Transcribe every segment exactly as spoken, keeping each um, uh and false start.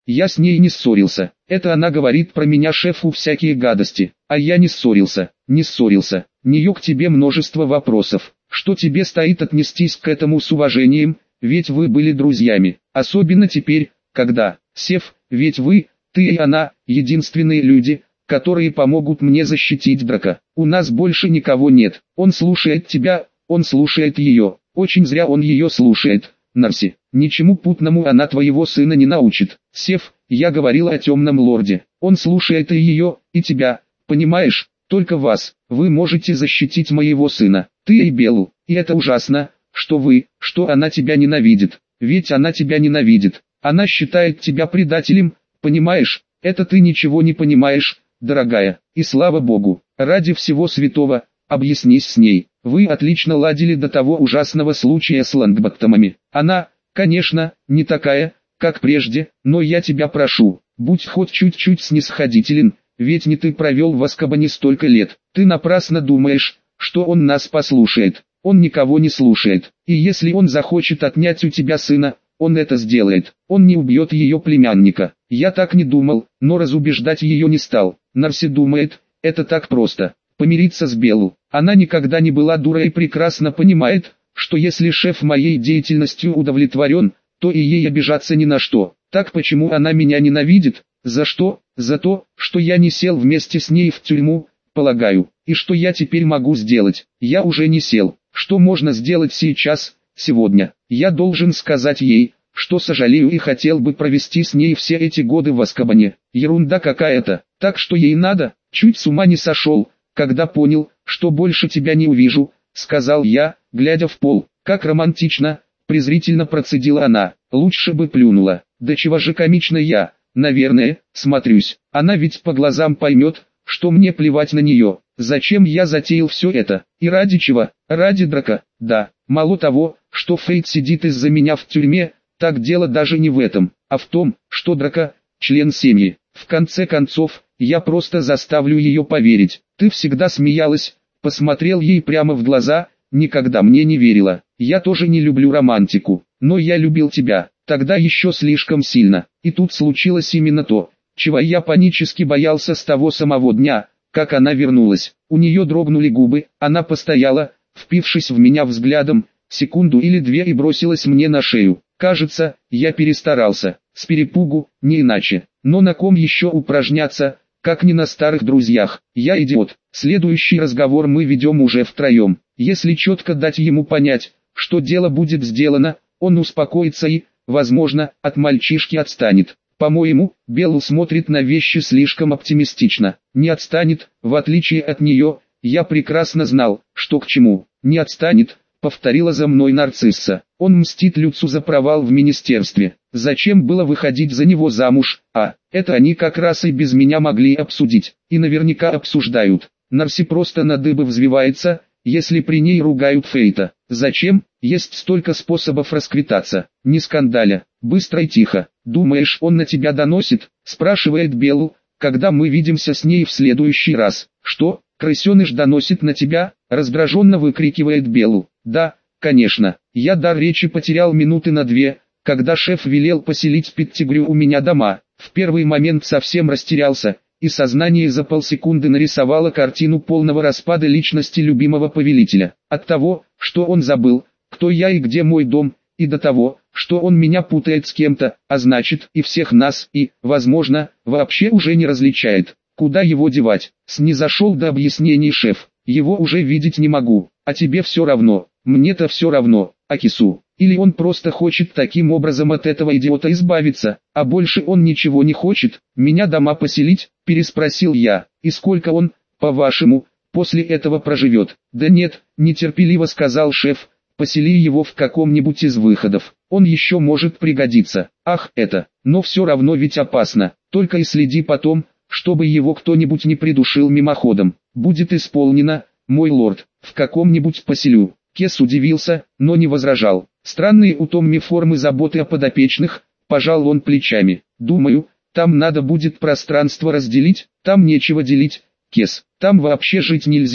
Я с ней не ссорился. Это она говорит про меня шефу всякие гадости. А я не ссорился, не ссорился. Нее к тебе множество вопросов. Что тебе стоит отнестись к этому с уважением, ведь вы были друзьями. Особенно теперь, когда, Сев, ведь вы, ты и она, единственные люди, которые помогут мне защитить Драка. У нас больше никого нет. Он слушает тебя, он слушает ее. Очень зря он ее слушает, Нарси. Ничему путному она твоего сына не научит. Сев, я говорил о темном лорде. Он слушает и ее, и тебя. Понимаешь, только вас. Вы можете защитить моего сына. Ты и Беллу. И это ужасно, что вы, что она тебя ненавидит. Ведь она тебя ненавидит. Она считает тебя предателем, понимаешь? Это ты ничего не понимаешь, дорогая. И слава Богу, ради всего святого, объяснись с ней. Вы отлично ладили до того ужасного случая с Лонгботтомами. Она, конечно, не такая, как прежде, но я тебя прошу, будь хоть чуть-чуть снисходителен, ведь не ты провел в Азкабане столько лет. Ты напрасно думаешь, что он нас послушает. Он никого не слушает. И если он захочет отнять у тебя сына, он это сделает. Он не убьет ее племянника. Я так не думал, но разубеждать ее не стал. Нарси думает, это так просто. Помириться с Беллу. Она никогда не была дурой и прекрасно понимает, что если шеф моей деятельностью удовлетворен, то и ей обижаться ни на что. Так почему она меня ненавидит? За что? За то, что я не сел вместе с ней в тюрьму, полагаю. И что я теперь могу сделать? Я уже не сел. Что можно сделать сейчас, сегодня? Я должен сказать ей, что сожалею и хотел бы провести с ней все эти годы в Азкабане. Ерунда какая-то. Так что ей надо, чуть с ума не сошел, когда понял, что больше тебя не увижу, сказал я, глядя в пол. Как романтично, презрительно процедила она. Лучше бы плюнула. Да чего же комично я, наверное, смотрюсь. Она ведь по глазам поймет, что мне плевать на нее. Зачем я затеял все это? И ради чего? Ради Драка. Да, мало того, что Фейт сидит из-за меня в тюрьме, так дело даже не в этом, а в том, что Драка – член семьи. В конце концов, я просто заставлю ее поверить. Ты всегда смеялась, посмотрел ей прямо в глаза, никогда мне не верила. Я тоже не люблю романтику, но я любил тебя, тогда еще слишком сильно. И тут случилось именно то, чего я панически боялся с того самого дня, как она вернулась. У нее дрогнули губы, она постояла, впившись в меня взглядом, секунду или две и бросилась мне на шею. Кажется, я перестарался, с перепугу, не иначе. Но на ком еще упражняться, как не на старых друзьях? Я идиот. Следующий разговор мы ведем уже втроем. Если четко дать ему понять, что дело будет сделано, он успокоится и, возможно, от мальчишки отстанет. По-моему, Белл смотрит на вещи слишком оптимистично. Не отстанет, в отличие от нее, я прекрасно знал, что к чему. Не отстанет, повторила за мной нарцисса. Он мстит Люцу за провал в министерстве. Зачем было выходить за него замуж? А, это они как раз и без меня могли обсудить. И наверняка обсуждают. Нарси просто на дыбы взвивается, если при ней ругают Фейта. Зачем? Есть столько способов расквитаться. Не скандаля. Быстро и тихо. Думаешь, он на тебя доносит? Спрашивает Беллу, когда мы видимся с ней в следующий раз. Что? Крысеныш доносит на тебя? Раздраженно выкрикивает Беллу. Да, конечно. Я дар речи потерял минуты на две, когда шеф велел поселить Петтигрю у меня дома. В первый момент совсем растерялся, и сознание за полсекунды нарисовало картину полного распада личности любимого повелителя. От того, что он забыл, кто я и где мой дом, и до того, что он меня путает с кем-то, а значит и всех нас, и, возможно, вообще уже не различает. Куда его девать? Снизошел до объяснений шеф. Его уже видеть не могу, а тебе все равно. Мне-то все равно, Акису. Или он просто хочет таким образом от этого идиота избавиться, а больше он ничего не хочет. Меня дома поселить? Переспросил я. И сколько он, по-вашему, после этого проживет? Да нет, нетерпеливо сказал шеф. Посели его в каком-нибудь из выходов. Он еще может пригодиться. Ах, это, но все равно ведь опасно. Только и следи потом, чтобы его кто-нибудь не придушил мимоходом. Будет исполнено, мой лорд, в каком-нибудь поселю. Кес удивился, но не возражал. Странные у Томми формы заботы о подопечных, пожал он плечами. Думаю, там надо будет пространство разделить, там нечего делить. Кес, там вообще жить нельзя,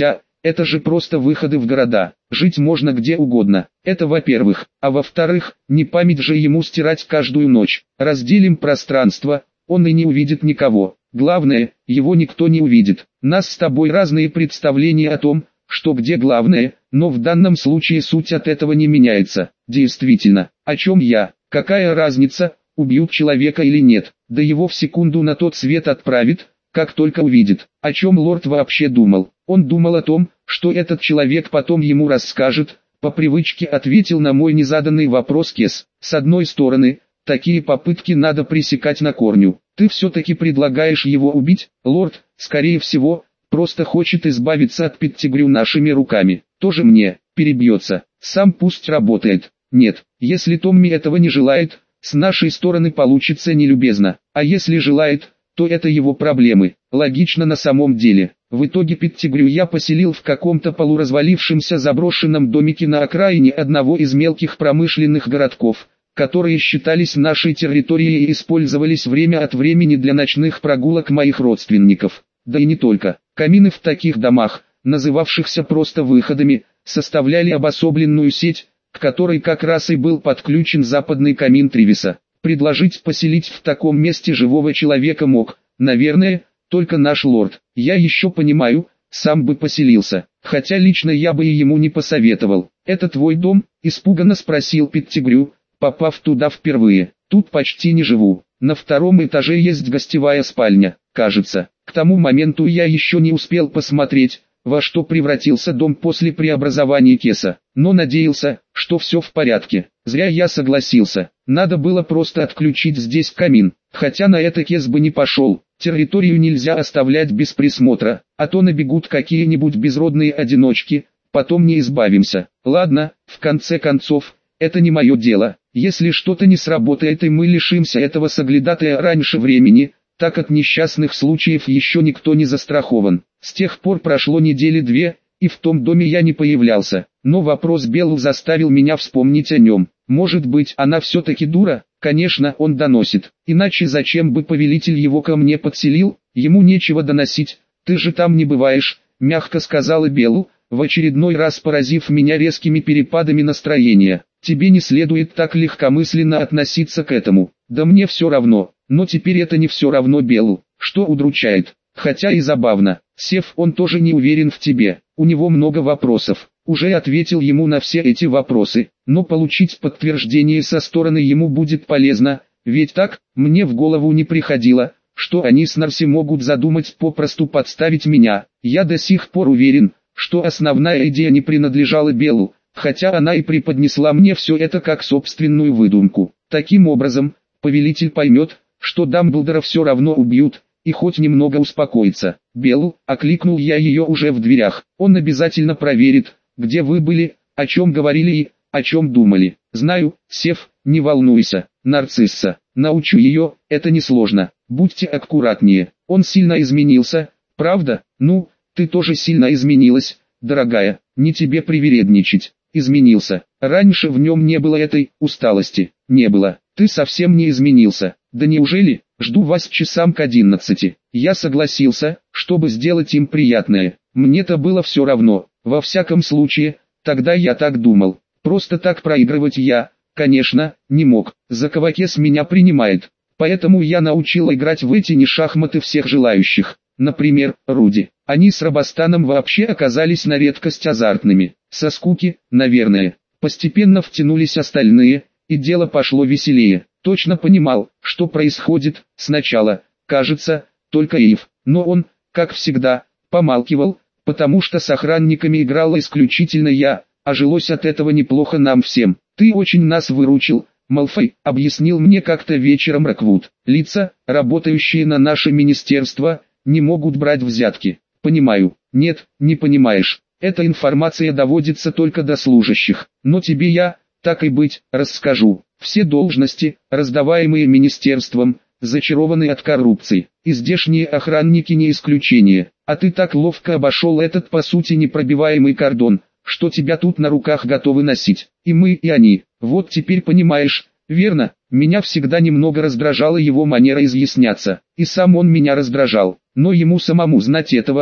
это же просто выходы в города. Жить можно где угодно. Это во-первых. А во-вторых, не память же ему стирать каждую ночь. Разделим пространство, он и не увидит никого. Главное, его никто не увидит. Нас с тобой разные представления о том, что где главное, но в данном случае суть от этого не меняется. Действительно, о чем я? Какая разница, убьют человека или нет? Да его в секунду на тот свет отправит, как только увидит. О чем лорд вообще думал? Он думал о том, что этот человек потом ему расскажет. По привычке ответил на мой незаданный вопрос Кес. С одной стороны, такие попытки надо пресекать на корню. Ты все-таки предлагаешь его убить? Лорд, скорее всего, просто хочет избавиться от Петтигрю нашими руками. Тоже мне, перебьется. Сам пусть работает. Нет, если Томми этого не желает, с нашей стороны получится нелюбезно. А если желает, то это его проблемы. Логично на самом деле. В итоге Петтигрю я поселил в каком-то полуразвалившемся заброшенном домике на окраине одного из мелких промышленных городков, которые считались нашей территорией и использовались время от времени для ночных прогулок моих родственников. Да и не только. Камины в таких домах, называвшихся просто выходами, составляли обособленную сеть, к которой как раз и был подключен западный камин Тривиса. Предложить поселить в таком месте живого человека мог, наверное, только наш лорд. Я еще понимаю, сам бы поселился, хотя лично я бы и ему не посоветовал. «Это твой дом?» – испуганно спросил Петтигрю, попав туда впервые. «Тут почти не живу. На втором этаже есть гостевая спальня, кажется. К тому моменту я еще не успел посмотреть, во что превратился дом после преобразования Кеса, но надеялся, что все в порядке. Зря я согласился. Надо было просто отключить здесь камин, хотя на это Кес бы не пошел. Территорию нельзя оставлять без присмотра, а то набегут какие-нибудь безродные одиночки, потом не избавимся. Ладно, в конце концов, это не мое дело. Если что-то не сработает и мы лишимся этого соглядатая раньше времени, так от несчастных случаев еще никто не застрахован. С тех пор прошло недели две, и в том доме я не появлялся, но вопрос Беллу заставил меня вспомнить о нем. Может быть, она все-таки дура? Конечно, он доносит. Иначе зачем бы повелитель его ко мне подселил? Ему нечего доносить. Ты же там не бываешь, мягко сказала Беллу, в очередной раз поразив меня резкими перепадами настроения. Тебе не следует так легкомысленно относиться к этому. Да мне все равно. Но теперь это не все равно Беллу, что удручает. Хотя и забавно. Сев, он тоже не уверен в тебе. У него много вопросов. Уже ответил ему на все эти вопросы, но получить подтверждение со стороны ему будет полезно, ведь так, мне в голову не приходило, что они с Нарси могут задумать попросту подставить меня. Я до сих пор уверен, что основная идея не принадлежала Беллу, хотя она и преподнесла мне все это как собственную выдумку. Таким образом, повелитель поймет, что Дамблдора все равно убьют, и хоть немного успокоится. «Беллу», — окликнул я ее уже в дверях, — «он обязательно проверит, где вы были, о чем говорили и о чем думали». «Знаю, Сев, не волнуйся, Нарцисса, научу ее, это несложно, будьте аккуратнее». Он сильно изменился, правда? Ну, ты тоже сильно изменилась, дорогая, не тебе привередничать. Изменился. Раньше в нем не было этой усталости. Не было. Ты совсем не изменился. Да неужели? Жду вас часам к одиннадцати. Я согласился, чтобы сделать им приятное. Мне-то было все равно. Во всяком случае, тогда я так думал. Просто так проигрывать я, конечно, не мог. Заковакес меня принимает. Поэтому я научил играть в эти не шахматы всех желающих. Например, Руди. Они с Робостаном вообще оказались на редкость азартными. Со скуки, наверное. Постепенно втянулись остальные, и дело пошло веселее. Точно понимал, что происходит. Сначала, кажется, только Эйв. Но он, как всегда, помалкивал, потому что с охранниками играла исключительно я, а жилось от этого неплохо нам всем. «Ты очень нас выручил, Малфой», — объяснил мне как-то вечером Роквуд. «Лица, работающие на наше министерство, не могут брать взятки». «Понимаю». «Нет, не понимаешь. Эта информация доводится только до служащих. Но тебе я, так и быть, расскажу. Все должности, раздаваемые министерством, зачарованы от коррупции. И здешние охранники не исключение. А ты так ловко обошел этот по сути непробиваемый кордон, что тебя тут на руках готовы носить. И мы, и они. Вот теперь понимаешь, верно? Меня всегда немного раздражала его манера изъясняться. И сам он меня раздражал. Но ему самому знать этого,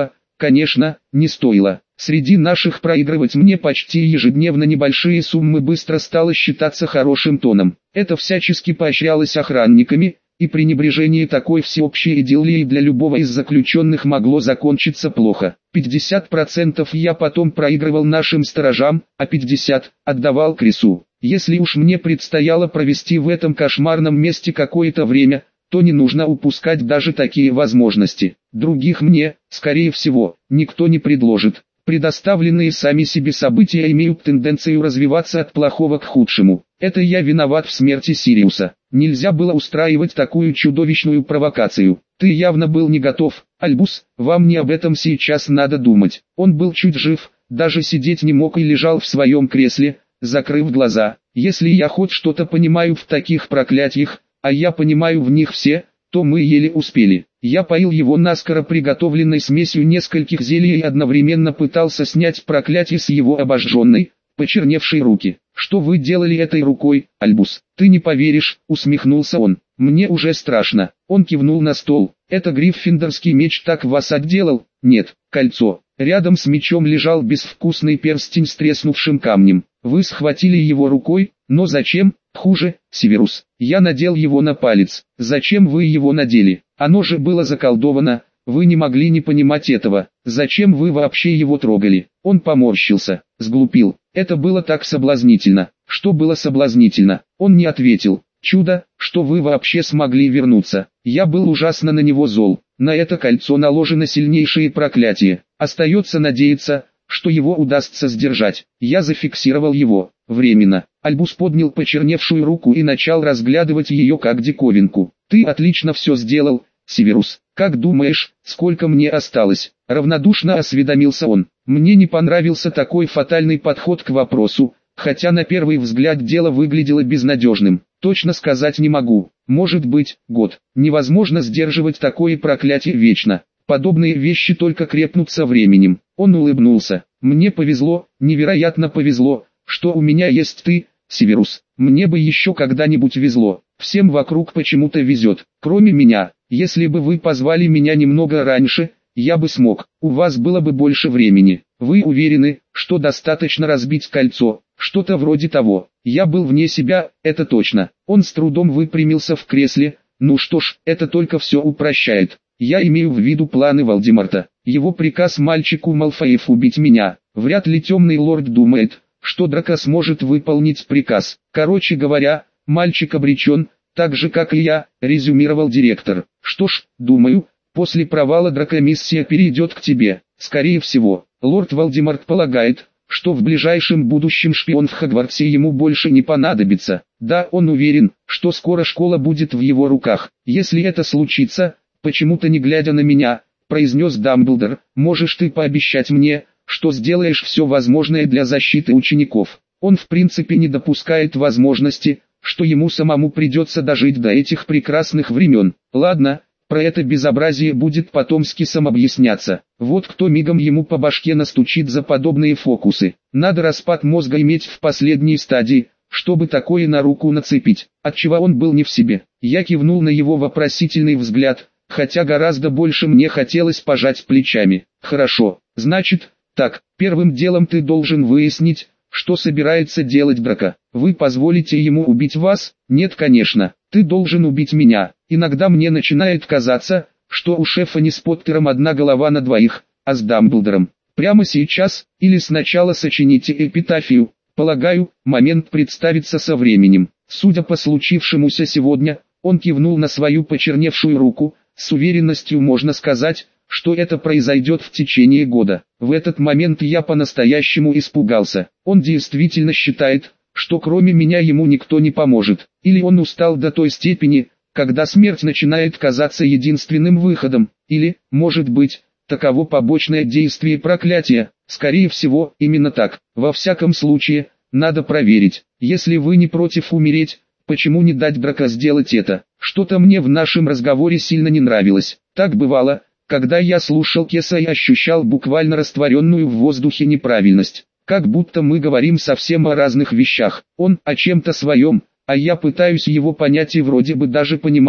Конечно, не стоило. Среди наших проигрывать мне почти ежедневно небольшие суммы быстро стало считаться хорошим тоном. Это всячески поощрялось охранниками, и пренебрежение такой всеобщей идиллией для любого из заключенных могло закончиться плохо. пятьдесят процентов я потом проигрывал нашим сторожам, а пятьдесят процентов отдавал Крису. Если уж мне предстояло провести в этом кошмарном месте какое-то время, то не нужно упускать даже такие возможности. Других мне, скорее всего, никто не предложит. Предоставленные сами себе события имеют тенденцию развиваться от плохого к худшему. Это я виноват в смерти Сириуса. Нельзя было устраивать такую чудовищную провокацию. Ты явно был не готов, Альбус, вам не об этом сейчас надо думать. Он был чуть жив, даже сидеть не мог и лежал в своем кресле, закрыв глаза. Если я хоть что-то понимаю в таких проклятиях, а я понимаю в них все, то мы еле успели. Я поил его наскоро приготовленной смесью нескольких зелий и одновременно пытался снять проклятие с его обожженной, почерневшей руки. «Что вы делали этой рукой, Альбус?» «Ты не поверишь», — усмехнулся он. «Мне уже страшно». Он кивнул на стол. «Это гриффиндорский меч так вас отделал?» «Нет, кольцо». Рядом с мечом лежал безвкусный перстень с треснувшим камнем. «Вы схватили его рукой, но зачем?» «Хуже, Северус. Я надел его на палец». «Зачем вы его надели? Оно же было заколдовано. Вы не могли не понимать этого. Зачем вы вообще его трогали?» Он поморщился, сглупил. Это было так соблазнительно. Что было соблазнительно? Он не ответил. Чудо, что вы вообще смогли вернуться. Я был ужасно на него зол. На это кольцо наложено сильнейшее проклятие. Остается надеяться, что его удастся сдержать. Я зафиксировал его. Временно. Альбус поднял почерневшую руку и начал разглядывать ее как диковинку. Ты отлично все сделал, Северус. Как думаешь, сколько мне осталось? Равнодушно осведомился он. Мне не понравился такой фатальный подход к вопросу, хотя на первый взгляд дело выглядело безнадежным. Точно сказать не могу. Может быть, год. Невозможно сдерживать такое проклятие вечно. Подобные вещи только крепнут со временем. Он улыбнулся. Мне повезло, невероятно повезло, что у меня есть ты, Северус. Мне бы еще когда-нибудь везло. Всем вокруг почему-то везет, кроме меня. Если бы вы позвали меня немного раньше, я бы смог. У вас было бы больше времени. Вы уверены, что достаточно разбить кольцо? Что-то вроде того. Я был вне себя, это точно. Он с трудом выпрямился в кресле. Ну что ж, это только все упрощает. Я имею в виду планы Волдеморта. Его приказ мальчику Малфоев убить меня. Вряд ли темный лорд думает, что Драко сможет выполнить приказ. Короче говоря, мальчик обречен, так же как и я, резюмировал директор. Что ж, думаю, после провала Драко миссия перейдет к тебе. Скорее всего, лорд Волдеморт полагает, что в ближайшем будущем шпион в Хогвартсе ему больше не понадобится. Да, он уверен, что скоро школа будет в его руках. Если это случится, почему-то не глядя на меня, произнес Дамблдор, можешь ты пообещать мне, что сделаешь все возможное для защиты учеников. Он в принципе не допускает возможности, что ему самому придется дожить до этих прекрасных времен. Ладно, про это безобразие будет потом с Кисом объясняться. Вот кто мигом ему по башке настучит за подобные фокусы. Надо распад мозга иметь в последней стадии, чтобы такое на руку нацепить. Отчего он был не в себе. Я кивнул на его вопросительный взгляд, хотя гораздо больше мне хотелось пожать плечами. Хорошо, значит, так, первым делом ты должен выяснить, что собирается делать Драко. Вы позволите ему убить вас? Нет, конечно. Ты должен убить меня. Иногда мне начинает казаться, что у шефа не с Поттером одна голова на двоих, а с Дамблдором. Прямо сейчас, или сначала сочините эпитафию. Полагаю, момент представится со временем. Судя по случившемуся сегодня, он кивнул на свою почерневшую руку. С уверенностью можно сказать, что это произойдет в течение года. В этот момент я по-настоящему испугался. Он действительно считает, что кроме меня ему никто не поможет. Или он устал до той степени, когда смерть начинает казаться единственным выходом. Или, может быть, таково побочное действие проклятия. Скорее всего, именно так. Во всяком случае, надо проверить. Если вы не против умереть, почему не дать Драко сделать это? Что-то мне в нашем разговоре сильно не нравилось. Так бывало, когда я слушал Кеса и ощущал буквально растворенную в воздухе неправильность. Как будто мы говорим совсем о разных вещах. Он о чем-то своем, а я пытаюсь его понять и вроде бы даже понимаю,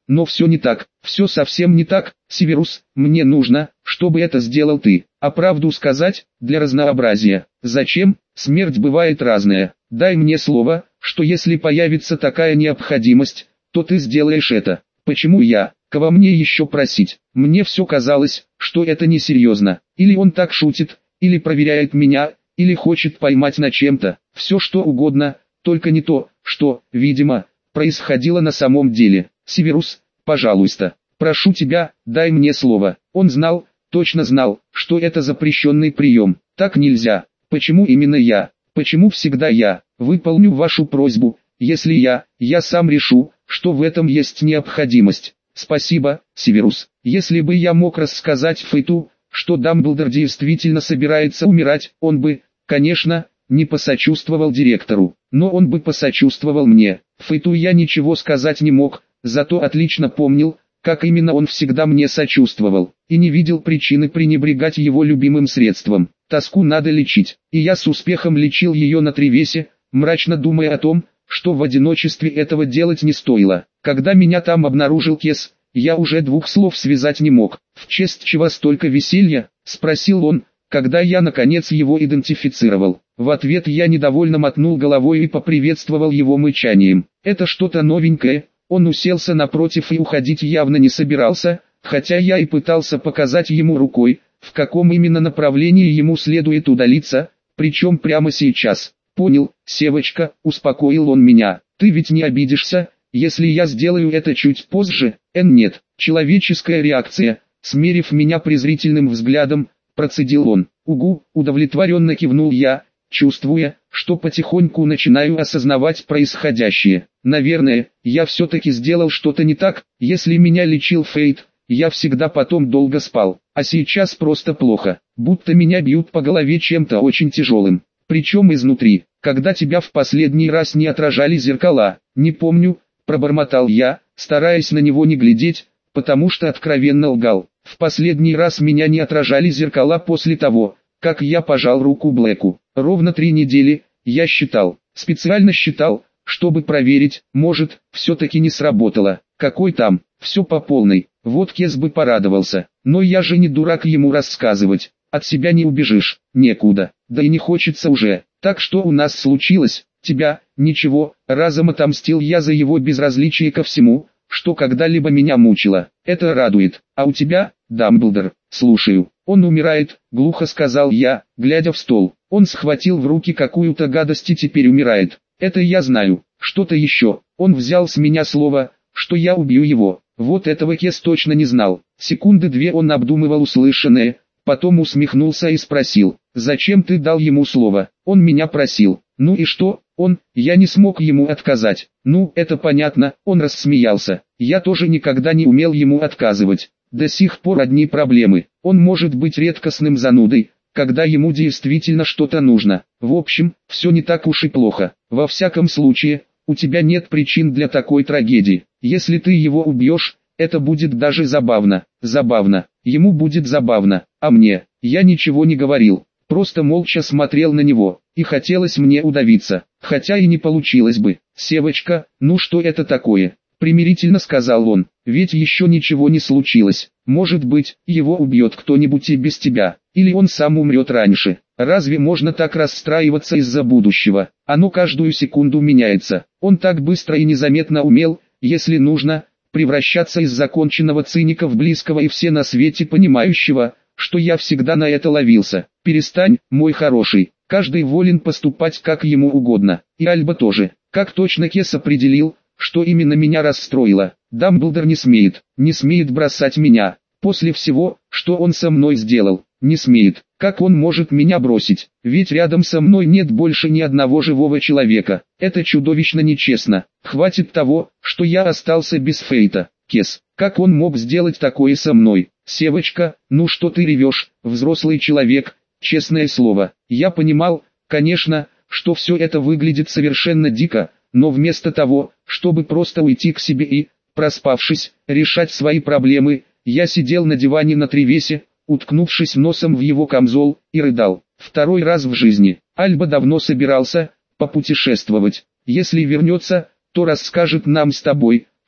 но все не так, все совсем не так, Северус, мне нужно, чтобы это сделал ты, а правду сказать, для разнообразия. Зачем? Смерть бывает разная, дай мне слово, что если появится такая необходимость, то ты сделаешь это. Почему я? Кого мне еще просить? Мне все казалось, что это несерьезно, или он так шутит, или проверяет меня, или хочет поймать на чем-то, все что угодно, только не то, что, видимо, происходило на самом деле. Северус, пожалуйста, прошу тебя, дай мне слово. Он знал, точно знал, что это запрещенный прием. Так нельзя. Почему именно я? Почему всегда я? Выполню вашу просьбу, если я, я сам решу, что в этом есть необходимость. Спасибо, Северус. Если бы я мог рассказать Фейту, что Дамблдор действительно собирается умирать, он бы, конечно, не посочувствовал директору, но он бы посочувствовал мне. Фейту я ничего сказать не мог, зато отлично помнил, как именно он всегда мне сочувствовал, и не видел причины пренебрегать его любимым средством. Тоску надо лечить, и я с успехом лечил ее на Тревесе, мрачно думая о том, что в одиночестве этого делать не стоило. Когда меня там обнаружил Кес, я уже двух слов связать не мог. «В честь чего столько веселья?» – спросил он, когда я наконец его идентифицировал. В ответ я недовольно мотнул головой и поприветствовал его мычанием. «Это что-то новенькое». Он уселся напротив и уходить явно не собирался, хотя я и пытался показать ему рукой, в каком именно направлении ему следует удалиться, причем прямо сейчас. «Понял, Севочка», — успокоил он меня, — «ты ведь не обидишься, если я сделаю это чуть позже?» «Эн нет». Человеческая реакция, смерив меня презрительным взглядом, процедил он. «Угу», — удовлетворенно кивнул я, чувствуя, что потихоньку начинаю осознавать происходящее. Наверное, я все-таки сделал что-то не так, если меня лечил Фейт, я всегда потом долго спал, а сейчас просто плохо, будто меня бьют по голове чем-то очень тяжелым. Причем изнутри, когда тебя в последний раз не отражали зеркала, не помню, пробормотал я, стараясь на него не глядеть, потому что откровенно лгал. В последний раз меня не отражали зеркала после того, как я пожал руку Блэку. Ровно три недели, я считал, специально считал, чтобы проверить, может, все-таки не сработало. Какой там, все по полной, вот Кес бы порадовался, но я же не дурак ему рассказывать. От себя не убежишь, некуда, да и не хочется уже. Так что у нас случилось? Тебя, ничего, разом отомстил я за его безразличие ко всему, что когда-либо меня мучило. Это радует. А у тебя, Дамблдор? Слушаю. Он умирает, глухо сказал я, глядя в стол. Он схватил в руки какую-то гадость и теперь умирает. Это я знаю. Что-то еще. Он взял с меня слово, что я убью его. Вот этого Кес точно не знал. Секунды две он обдумывал услышанное. Потом усмехнулся и спросил, «Зачем ты дал ему слово?» «Он меня просил». «Ну и что?» «Он, я не смог ему отказать». «Ну, это понятно», он рассмеялся. «Я тоже никогда не умел ему отказывать. До сих пор одни проблемы. Он может быть редкостным занудой, когда ему действительно что-то нужно. В общем, все не так уж и плохо. Во всяком случае, у тебя нет причин для такой трагедии. Если ты его убьешь, это будет даже забавно. Забавно. Ему будет забавно, а мне, я ничего не говорил, просто молча смотрел на него, и хотелось мне удавиться, хотя и не получилось бы. «Севочка, ну что это такое?» — примирительно сказал он, «ведь еще ничего не случилось, может быть, его убьет кто-нибудь и без тебя, или он сам умрет раньше. Разве можно так расстраиваться из-за будущего? Оно каждую секунду меняется». Он так быстро и незаметно умел, если нужно, превращаться из законченного циника в близкого и все на свете понимающего, что я всегда на это ловился. «Перестань, мой хороший, каждый волен поступать как ему угодно, и Альба тоже». Как точно Кес определил, что именно меня расстроило. Дамблдор не смеет, не смеет бросать меня, после всего, что он со мной сделал, не смеет. Как он может меня бросить, ведь рядом со мной нет больше ни одного живого человека. Это чудовищно нечестно. Хватит того, что я остался без Фейта. Кес, как он мог сделать такое со мной? Севочка, ну что ты ревешь, взрослый человек, честное слово. Я понимал, конечно, что все это выглядит совершенно дико, но вместо того, чтобы просто уйти к себе и, проспавшись, решать свои проблемы, я сидел на диване на Тревесе, уткнувшись носом в его камзол, и рыдал. Второй раз в жизни. Альба давно собирался попутешествовать. Если вернется, то расскажет нам с тобой,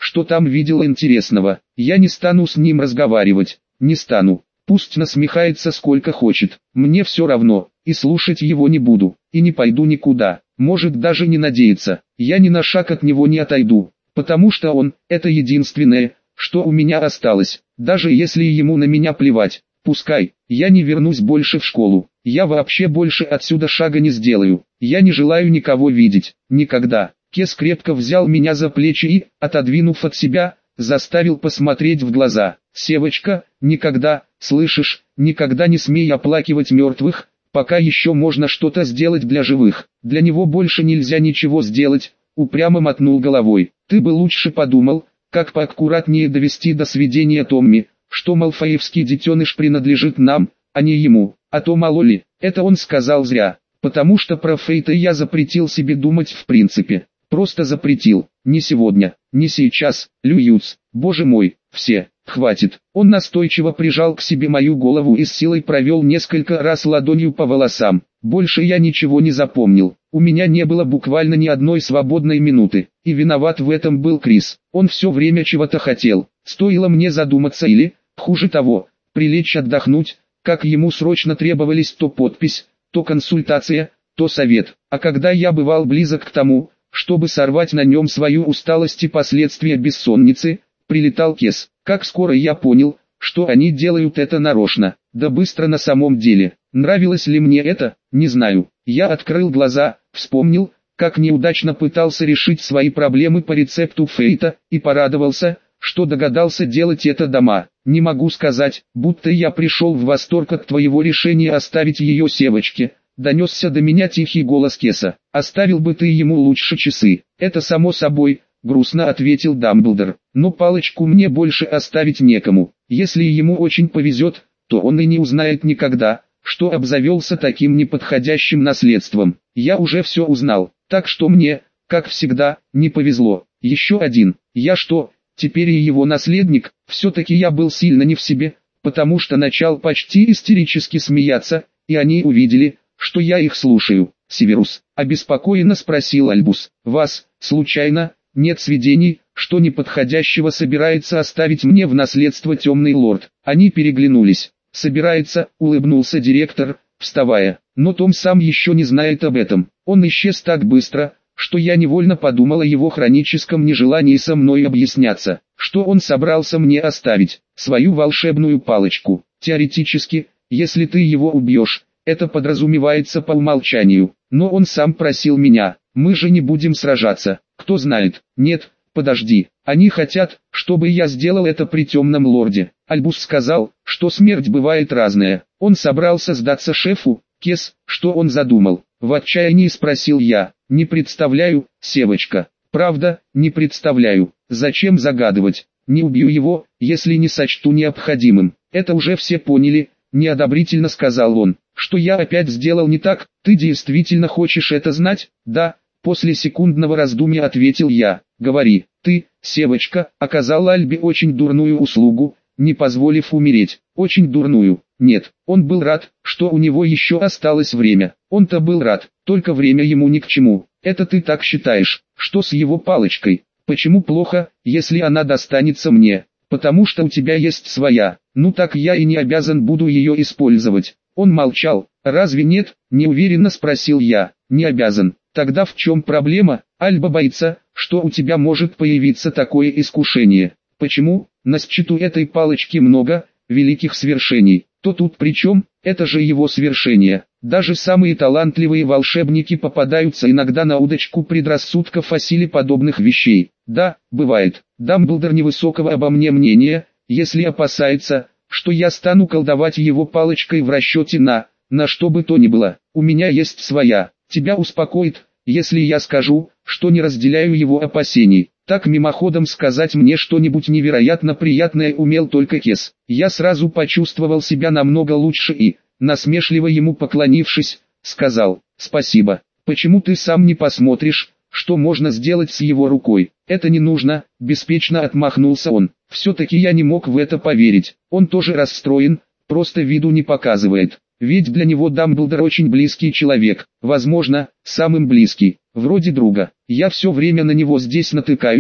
что там видел интересного. Я не стану с ним разговаривать, не стану. Пусть насмехается сколько хочет, мне все равно, и слушать его не буду, и не пойду никуда, может даже не надеяться, я ни на шаг от него не отойду, потому что он, это единственное, что у меня осталось, даже если ему на меня плевать, пускай, я не вернусь больше в школу, я вообще больше отсюда шага не сделаю, я не желаю никого видеть, никогда. Кес крепко взял меня за плечи и, отодвинув от себя, заставил посмотреть в глаза. «Севочка, никогда, слышишь, никогда не смей оплакивать мертвых, пока еще можно что-то сделать для живых. Для него больше нельзя ничего сделать», — упрямо мотнул головой. «Ты бы лучше подумал, как поаккуратнее довести до сведения Томми, что малфоевский детеныш принадлежит нам, а не ему, а то мало ли». Это он сказал зря, потому что про Фейта я запретил себе думать в принципе. Просто запретил. Не сегодня, не сейчас, Лююц, боже мой, все, хватит. Он настойчиво прижал к себе мою голову и с силой провел несколько раз ладонью по волосам. Больше я ничего не запомнил. У меня не было буквально ни одной свободной минуты. И виноват в этом был Крис. Он все время чего-то хотел. Стоило мне задуматься или, хуже того, прилечь отдохнуть, как ему срочно требовались то подпись, то консультация, то совет. А когда я бывал близок к тому, чтобы сорвать на нем свою усталость и последствия бессонницы, прилетал Кес. Как скоро я понял, что они делают это нарочно, да быстро на самом деле. Нравилось ли мне это, не знаю. Я открыл глаза, вспомнил, как неудачно пытался решить свои проблемы по рецепту Фейта, и порадовался, что догадался делать это дома. Не могу сказать, будто я пришел в восторг от твоего решения оставить ее Севочке. Донесся до меня тихий голос Кеса. «Оставил бы ты ему лучше часы». «Это само собой», — грустно ответил Дамблдор. «Но палочку мне больше оставить некому. Если ему очень повезет, то он и не узнает никогда, что обзавелся таким неподходящим наследством. Я уже все узнал, так что мне, как всегда, не повезло. Еще один. Я что, теперь и его наследник?» Все-таки я был сильно не в себе, потому что начал почти истерически смеяться, и они увидели, что я их слушаю. «Северус», — обеспокоенно спросил Альбус, — «вас, случайно, нет сведений, что неподходящего собирается оставить мне в наследство темный лорд?» Они переглянулись. «Собирается», — улыбнулся директор, вставая, — «но Том сам еще не знает об этом. Он исчез так быстро, что я невольно подумал о его хроническом нежелании со мной объясняться. Что он собрался мне оставить? Свою волшебную палочку. Теоретически, если ты его убьешь, это подразумевается по умолчанию, но он сам просил меня, мы же не будем сражаться, кто знает. Нет, подожди, они хотят, чтобы я сделал это при темном лорде. Альбус сказал, что смерть бывает разная. Он собрался сдаться шефу. Кес, что он задумал? В отчаянии спросил я. Не представляю, Севочка. Правда, не представляю. Зачем загадывать? Не убью его, если не сочту необходимым. Это уже все поняли, неодобрительно сказал он. Что я опять сделал не так? Ты действительно хочешь это знать? Да, после секундного раздумья ответил я. Говори. Ты, Севочка, оказал Альбе очень дурную услугу, не позволив умереть. Очень дурную. Нет, он был рад, что у него еще осталось время. Он-то был рад, только время ему ни к чему. Это ты так считаешь. Что с его палочкой? Почему плохо, если она достанется мне? Потому что у тебя есть своя. Ну так я и не обязан буду ее использовать. Он молчал. «Разве нет?» – неуверенно спросил я. «Не обязан. Тогда в чем проблема? Альба боится, что у тебя может появиться такое искушение. Почему? На счету этой палочки много великих свершений. То тут при чем? Это же его свершение. Даже самые талантливые волшебники попадаются иногда на удочку предрассудков о силе подобных вещей. Да, бывает. Дамблдор невысокого обо мне мнения, если опасается, что я стану колдовать его палочкой в расчете на, на что бы то ни было. У меня есть своя. Тебя успокоит, если я скажу, что не разделяю его опасений. Так мимоходом сказать мне что-нибудь невероятно приятное умел только Кес. Я сразу почувствовал себя намного лучше и, насмешливо ему поклонившись, сказал: «Спасибо. Почему ты сам не посмотришь, что можно сделать с его рукой?» «Это не нужно», — беспечно отмахнулся он. Все-таки я не мог в это поверить. Он тоже расстроен, просто виду не показывает. Ведь для него Дамблдор очень близкий человек, возможно, самым близкий, вроде друга. Я все время на него здесь натыкаюсь,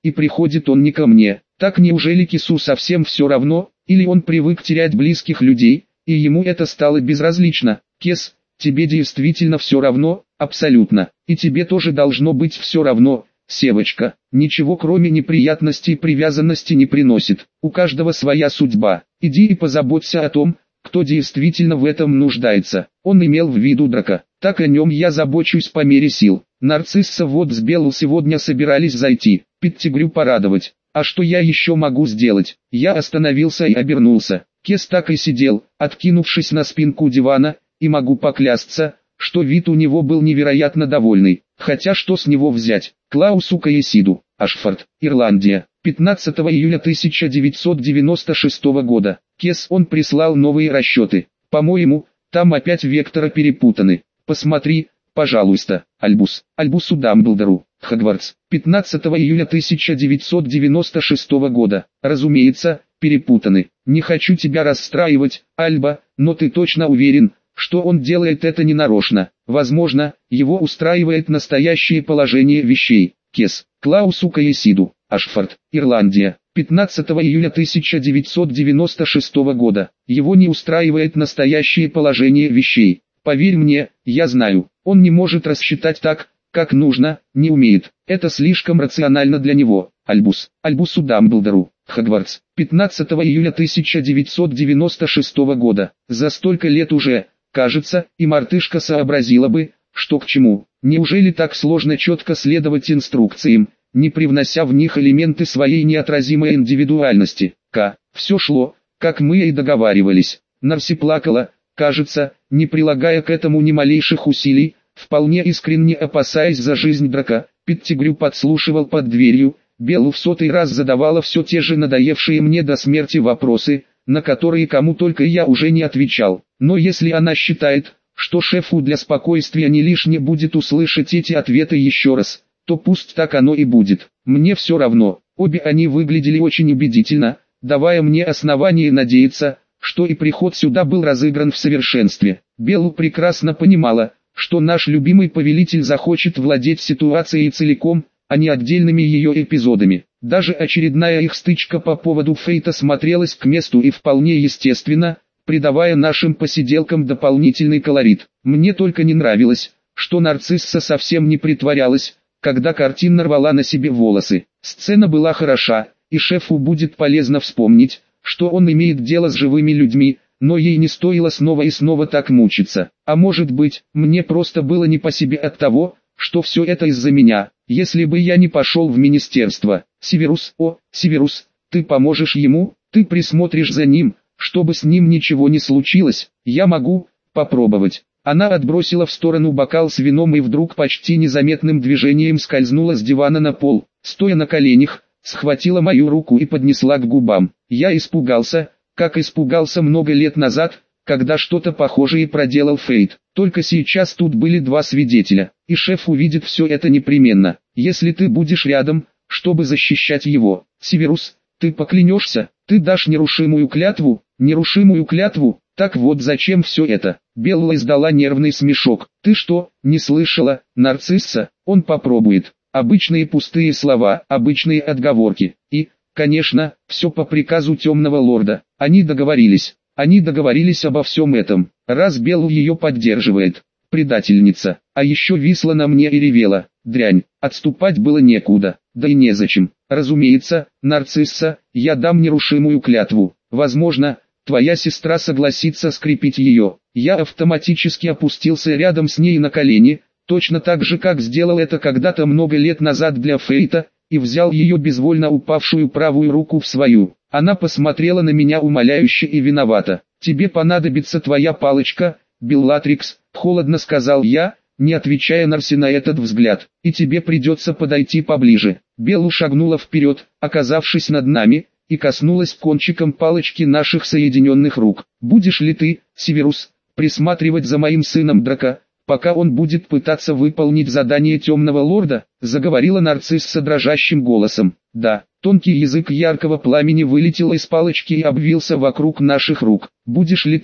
и приходит он не ко мне. Так неужели Кису совсем все равно, или он привык терять близких людей, и ему это стало безразлично? Кес, тебе действительно все равно, абсолютно, и тебе тоже должно быть все равно. Севочка, ничего кроме неприятностей и привязанности не приносит. У каждого своя судьба. Иди и позаботься о том, кто действительно в этом нуждается. Он имел в виду Драка. Так о нем я забочусь по мере сил. Нарцисса вот с Беллу сегодня собирались зайти, Петтигрю порадовать. А что я еще могу сделать? Я остановился и обернулся. Кес так и сидел, откинувшись на спинку дивана, и могу поклясться, что вид у него был невероятно довольный. Хотя что с него взять? Клаусу Каесиду, Ашфорд, Ирландия, пятнадцатого июля тысяча девятьсот девяносто шестого года. Кес он прислал новые расчеты. По-моему, там опять векторы перепутаны. Посмотри, пожалуйста. Альбус, Альбусу Дамблдору, Хогвартс, пятнадцатого июля тысяча девятьсот девяносто шестого года. Разумеется, перепутаны. Не хочу тебя расстраивать, Альба, но ты точно уверен, что он делает это ненарочно? Возможно, его устраивает настоящее положение вещей. Кес, Клаусу Каесиду, Ашфорд, Ирландия, пятнадцатого июля тысяча девятьсот девяносто шестого года. Его не устраивает настоящее положение вещей. Поверь мне, я знаю, он не может рассчитать так, как нужно, не умеет. Это слишком рационально для него. Альбус, Альбусу Дамблдору, Хогвартс, пятнадцатого июля тысяча девятьсот девяносто шестого года. За столько лет уже, кажется, и мартышка сообразила бы, что к чему. Неужели так сложно четко следовать инструкциям, не привнося в них элементы своей неотразимой индивидуальности? К. Все шло, как мы и договаривались. Нарси плакала, кажется, не прилагая к этому ни малейших усилий, вполне искренне опасаясь за жизнь Драка. Петтигрю подслушивал под дверью. Беллу в сотый раз задавала все те же надоевшие мне до смерти вопросы, на которые кому только я уже не отвечал. Но если она считает, что шефу для спокойствия не лишне будет услышать эти ответы еще раз, то пусть так оно и будет. Мне все равно. Обе они выглядели очень убедительно, давая мне основание надеяться, что и приход сюда был разыгран в совершенстве. Беллу прекрасно понимала, что наш любимый повелитель захочет владеть ситуацией целиком, а не отдельными ее эпизодами. Даже очередная их стычка по поводу Фейта смотрелась к месту и вполне естественно, придавая нашим посиделкам дополнительный колорит. Мне только не нравилось, что Нарцисса совсем не притворялась, когда картина рвала на себе волосы. Сцена была хороша, и шефу будет полезно вспомнить, что он имеет дело с живыми людьми, но ей не стоило снова и снова так мучиться. А может быть, мне просто было не по себе от того, что все это из-за меня. Если бы я не пошел в министерство. Северус, о, Северус, ты поможешь ему, ты присмотришь за ним, чтобы с ним ничего не случилось. Я могу попробовать. Она отбросила в сторону бокал с вином и вдруг почти незаметным движением скользнула с дивана на пол, стоя на коленях, схватила мою руку и поднесла к губам. Я испугался, как испугался много лет назад, когда что-то похожее проделал Фейт. Только сейчас тут были два свидетеля, и шеф увидит все это непременно, если ты будешь рядом, чтобы защищать его. Северус, ты поклянешься, ты дашь нерушимую клятву, нерушимую клятву, так вот зачем все это? Белла издала нервный смешок. Ты что, не слышала, Нарцисса? Он попробует. Обычные пустые слова, обычные отговорки. И, конечно, все по приказу темного лорда. Они договорились. Они договорились обо всем этом. Раз Беллу ее поддерживает. Предательница. А еще висла на мне и ревела. Дрянь. Отступать было некуда. Да и незачем. Разумеется, Нарцисса, я дам нерушимую клятву. Возможно, твоя сестра согласится скрепить ее. Я автоматически опустился рядом с ней на колени, точно так же, как сделал это когда-то много лет назад для Фейта, и взял ее безвольно упавшую правую руку в свою. Она посмотрела на меня умоляюще и виновата. «Тебе понадобится твоя палочка, Беллатрикс», — холодно сказал я, не отвечая Нарси на этот взгляд. «И тебе придется подойти поближе». Беллу шагнула вперед, оказавшись над нами, и коснулась кончиком палочки наших соединенных рук. «Будешь ли ты, Северус, присматривать за моим сыном Драка, пока он будет пытаться выполнить задание темного лорда?» — заговорила Нарцисса дрожащим голосом. «Да». Тонкий язык яркого пламени вылетел из палочки и обвился вокруг наших рук. «Будешь ли ты,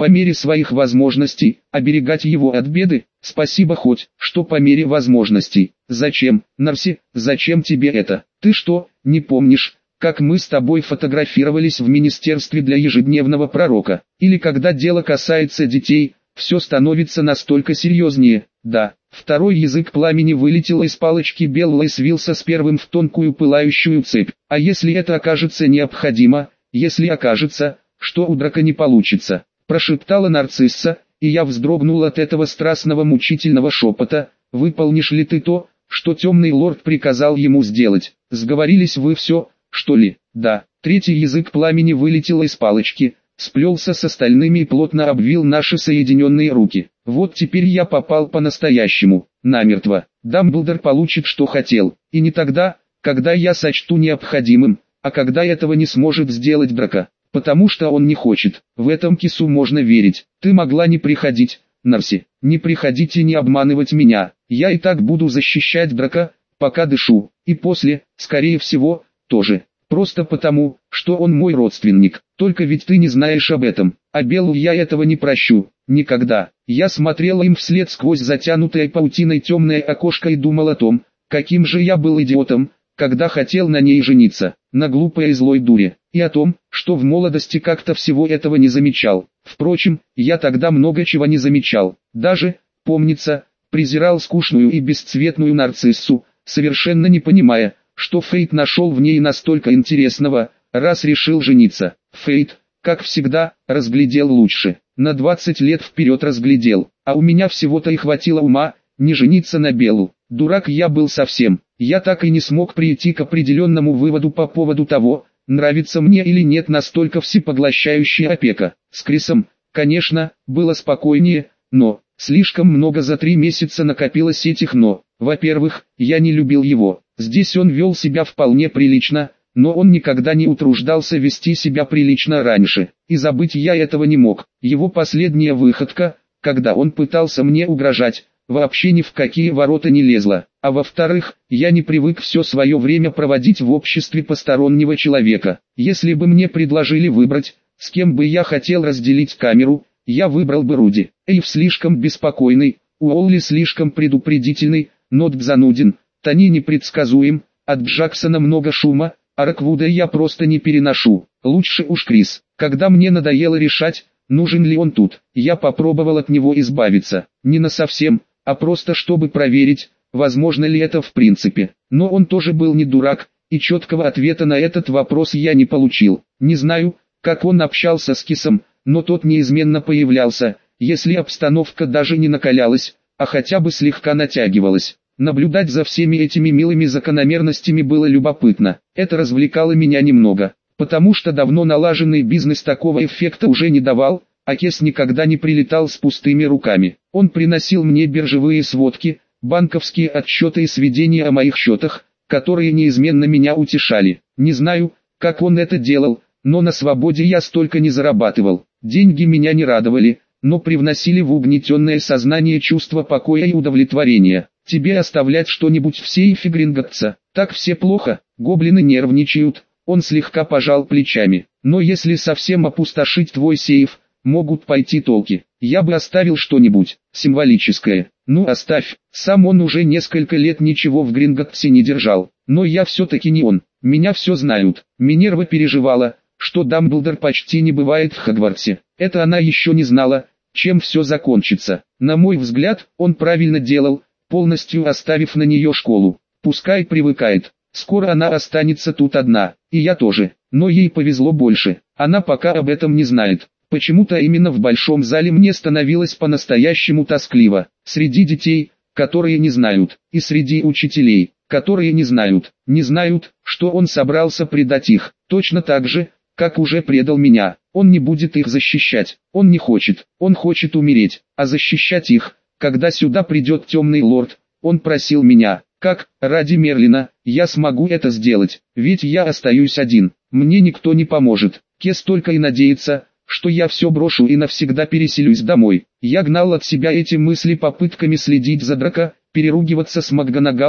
по мере своих возможностей, оберегать его от беды? Спасибо хоть, что по мере возможностей. Зачем, Нарси, зачем тебе это? Ты что, не помнишь, как мы с тобой фотографировались в министерстве для ежедневного пророка? Или когда дело касается детей, все становится настолько серьезнее? Да, второй язык пламени вылетел из палочки Белла и свился с первым в тонкую пылающую цепь. А если это окажется необходимо, если окажется, что у драка не получится, прошептала нарцисса, и я вздрогнул от этого страстного мучительного шепота. Выполнишь ли ты то, что темный лорд приказал ему сделать? Сговорились вы все, что ли? Да. Третий язык пламени вылетел из палочки, сплелся с остальными и плотно обвил наши соединенные руки. Вот теперь я попал по-настоящему, намертво. Дамблдор получит, что хотел, и не тогда, когда я сочту необходимым, а когда этого не сможет сделать Драко, потому что он не хочет. В этом кису можно верить. Ты могла не приходить, Нарси, не приходить и не обманывать меня. Я и так буду защищать Драко, пока дышу, и после, скорее всего, тоже. Просто потому, что он мой родственник. Только ведь ты не знаешь об этом. А Беллу я этого не прощу. Никогда. Я смотрела им вслед сквозь затянутое паутиной темное окошко и думал о том, каким же я был идиотом, когда хотел на ней жениться, на глупой и злой дуре, и о том, что в молодости как-то всего этого не замечал. Впрочем, я тогда много чего не замечал. Даже, помнится, презирал скучную и бесцветную нарциссу, совершенно не понимая, что Фейт нашел в ней настолько интересного, раз решил жениться. Фейт, как всегда, разглядел лучше, на двадцать лет вперед разглядел, а у меня всего-то и хватило ума, не жениться на Беллу. Дурак я был совсем, я так и не смог прийти к определенному выводу по поводу того, нравится мне или нет настолько всепоглощающая опека. С Крисом, конечно, было спокойнее, но слишком много за три месяца накопилось этих «но». Во-первых, я не любил его, здесь он вел себя вполне прилично, но он никогда не утруждался вести себя прилично раньше, и забыть я этого не мог. Его последняя выходка, когда он пытался мне угрожать, вообще ни в какие ворота не лезла. А во-вторых, я не привык все свое время проводить в обществе постороннего человека. Если бы мне предложили выбрать, с кем бы я хотел разделить камеру, я выбрал бы Руди. Эйв слишком беспокойный, Уолли слишком предупредительный, Нот зануден, Тони непредсказуем, от Джексона много шума, а Роквуда я просто не переношу. Лучше уж Крис. Когда мне надоело решать, нужен ли он тут, я попробовал от него избавиться, не насовсем, а просто чтобы проверить, возможно ли это в принципе. Но он тоже был не дурак, и четкого ответа на этот вопрос я не получил. Не знаю, как он общался с Кисом, но тот неизменно появлялся, если обстановка даже не накалялась, а хотя бы слегка натягивалась. Наблюдать за всеми этими милыми закономерностями было любопытно. Это развлекало меня немного, потому что давно налаженный бизнес такого эффекта уже не давал, а Кис никогда не прилетал с пустыми руками. Он приносил мне биржевые сводки, банковские отчеты и сведения о моих счетах, которые неизменно меня утешали. Не знаю, как он это делал, но на свободе я столько не зарабатывал. Деньги меня не радовали, но привносили в угнетенное сознание чувство покоя и удовлетворения. Тебе оставлять что-нибудь в сейфе Гринготтса, так все плохо, гоблины нервничают. Он слегка пожал плечами. Но если совсем опустошить твой сейф, могут пойти толки. Я бы оставил что-нибудь символическое. Ну оставь, сам он уже несколько лет ничего в Гринготтсе не держал. Но я все-таки не он, меня все знают. Минерва переживала, что Дамблдор почти не бывает в Хогвартсе. Это она еще не знала, чем все закончится. На мой взгляд, он правильно делал, полностью оставив на нее школу. Пускай привыкает. Скоро она останется тут одна, и я тоже, но ей повезло больше. Она пока об этом не знает. Почему-то именно в большом зале мне становилось по-настоящему тоскливо. Среди детей, которые не знают, и среди учителей, которые не знают, не знают, что он собрался предать их, точно так же, как уже предал меня. Он не будет их защищать, он не хочет, он хочет умереть, а защищать их, когда сюда придет темный лорд, он просил меня. Как, ради Мерлина, я смогу это сделать, ведь я остаюсь один, мне никто не поможет. Кес только и надеется, что я все брошу и навсегда переселюсь домой. Я гнал от себя эти мысли попытками следить за Драко, переругиваться с МакГонагалл,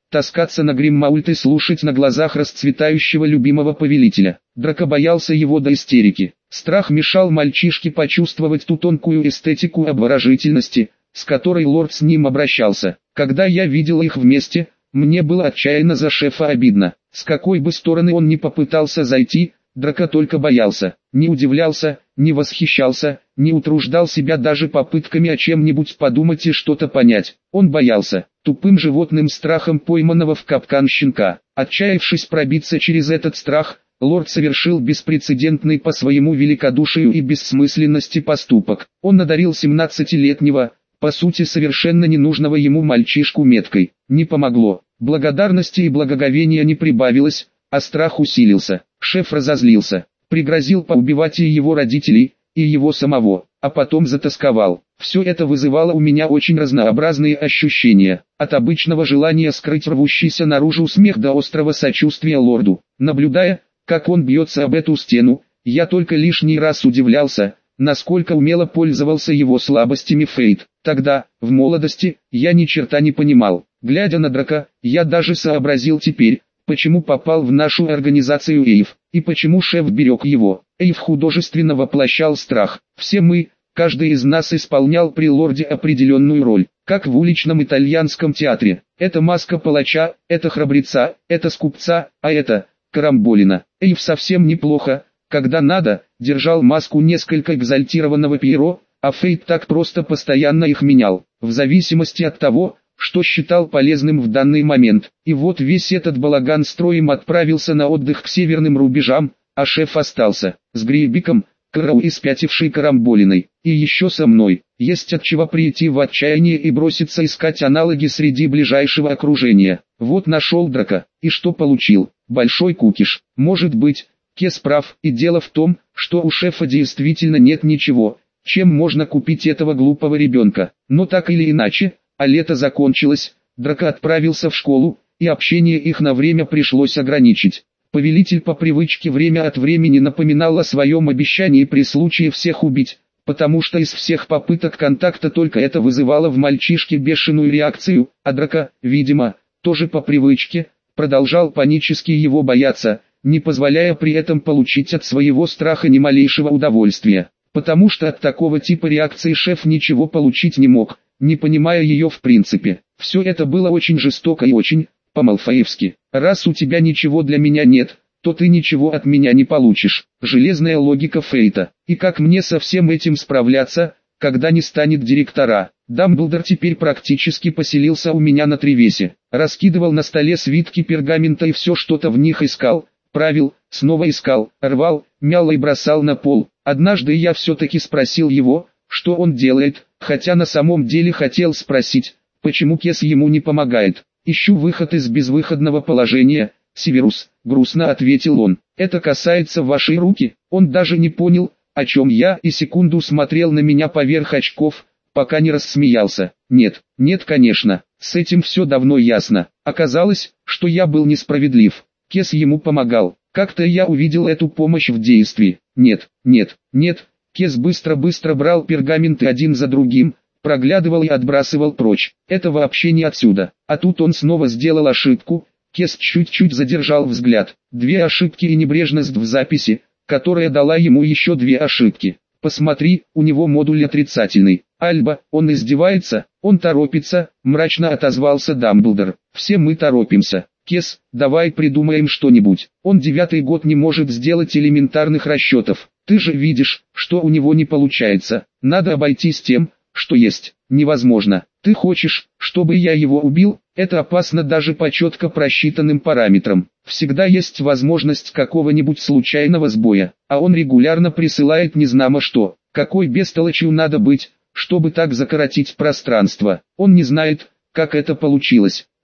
таскаться на Гриммаульт и слушать на глазах расцветающего любимого повелителя. Драко боялся его до истерики. Страх мешал мальчишке почувствовать ту тонкую эстетику обворожительности, с которой лорд с ним обращался. Когда я видел их вместе, мне было отчаянно за шефа обидно. С какой бы стороны он ни попытался зайти, Драко только боялся, не удивлялся, не восхищался, не утруждал себя даже попытками о чем-нибудь подумать и что-то понять. Он боялся, тупым животным страхом пойманного в капкан щенка. Отчаявшись пробиться через этот страх, лорд совершил беспрецедентный по своему великодушию и бессмысленности поступок. Он одарил семнадцатилетнего, по сути совершенно ненужного ему мальчишку меткой. Не помогло, благодарности и благоговения не прибавилось, а страх усилился. Шеф разозлился, пригрозил поубивать и его родителей, и его самого, а потом затосковал. Все это вызывало у меня очень разнообразные ощущения, от обычного желания скрыть рвущийся наружу смех до острого сочувствия лорду. Наблюдая, как он бьется об эту стену, я только лишний раз удивлялся, насколько умело пользовался его слабостями Фейт. Тогда, в молодости, я ни черта не понимал. Глядя на Драко, я даже сообразил теперь, почему попал в нашу организацию Эйв, и почему шеф берег его. Эйв художественно воплощал страх. Все мы, каждый из нас исполнял при лорде определенную роль, как в уличном итальянском театре. Это маска палача, это храбреца, это скупца, а это Карамболина. Эйв совсем неплохо, когда надо, держал маску несколько экзальтированного Пьеро, а Фейт так просто постоянно их менял, в зависимости от того, что считал полезным в данный момент. И вот весь этот балаган строем отправился на отдых к северным рубежам, а шеф остался, с Грейбиком, Кэрроу и спятившей Карамболиной, и еще со мной. Есть от чего прийти в отчаяние и броситься искать аналоги среди ближайшего окружения. Вот нашел Драко, и что получил? Большой кукиш. Может быть, Кес прав, и дело в том, что у шефа действительно нет ничего, чем можно купить этого глупого ребенка. Но так или иначе, а лето закончилось, Драко отправился в школу, и общение их на время пришлось ограничить. Повелитель по привычке время от времени напоминал о своем обещании при случае всех убить, потому что из всех попыток контакта только это вызывало в мальчишке бешеную реакцию, а Драко, видимо, тоже по привычке, продолжал панически его бояться, не позволяя при этом получить от своего страха ни малейшего удовольствия, потому что от такого типа реакции шеф ничего получить не мог, не понимая ее в принципе. Все это было очень жестоко и очень, по-малфаевски. Раз у тебя ничего для меня нет, то ты ничего от меня не получишь. Железная логика Фейта. И как мне со всем этим справляться, когда не станет директора? Дамблдор теперь практически поселился у меня на Тревесе. Раскидывал на столе свитки пергамента и все что-то в них искал, правил, снова искал, рвал, мял и бросал на пол. Однажды я все-таки спросил его, что он делает, хотя на самом деле хотел спросить, почему Кес ему не помогает. «Ищу выход из безвыходного положения, Северус», — грустно ответил он. «Это касается вашей руки». Он даже не понял, о чем я, и секунду смотрел на меня поверх очков, пока не рассмеялся. «Нет, нет, конечно, с этим все давно ясно. Оказалось, что я был несправедлив. Кес ему помогал. Как-то я увидел эту помощь в действии. Нет, нет, нет». Кес быстро-быстро брал пергаменты один за другим, проглядывал и отбрасывал прочь. Это вообще не отсюда. А тут он снова сделал ошибку. Кес чуть-чуть задержал взгляд. Две ошибки и небрежность в записи, которая дала ему еще две ошибки. Посмотри, у него модуль отрицательный. Альба, он издевается, он торопится, мрачно отозвался Дамблдор. Все мы торопимся. Кес, давай придумаем что-нибудь. Он девятый год не может сделать элементарных расчетов. Ты же видишь, что у него не получается. Надо обойтись тем, что есть. Невозможно. Ты хочешь, чтобы я его убил? Это опасно даже по четко просчитанным параметрам. Всегда есть возможность какого-нибудь случайного сбоя, а он регулярно присылает незнамо что. Какой бестолочью надо быть, чтобы так закоротить пространство? Он не знает, как это получилось.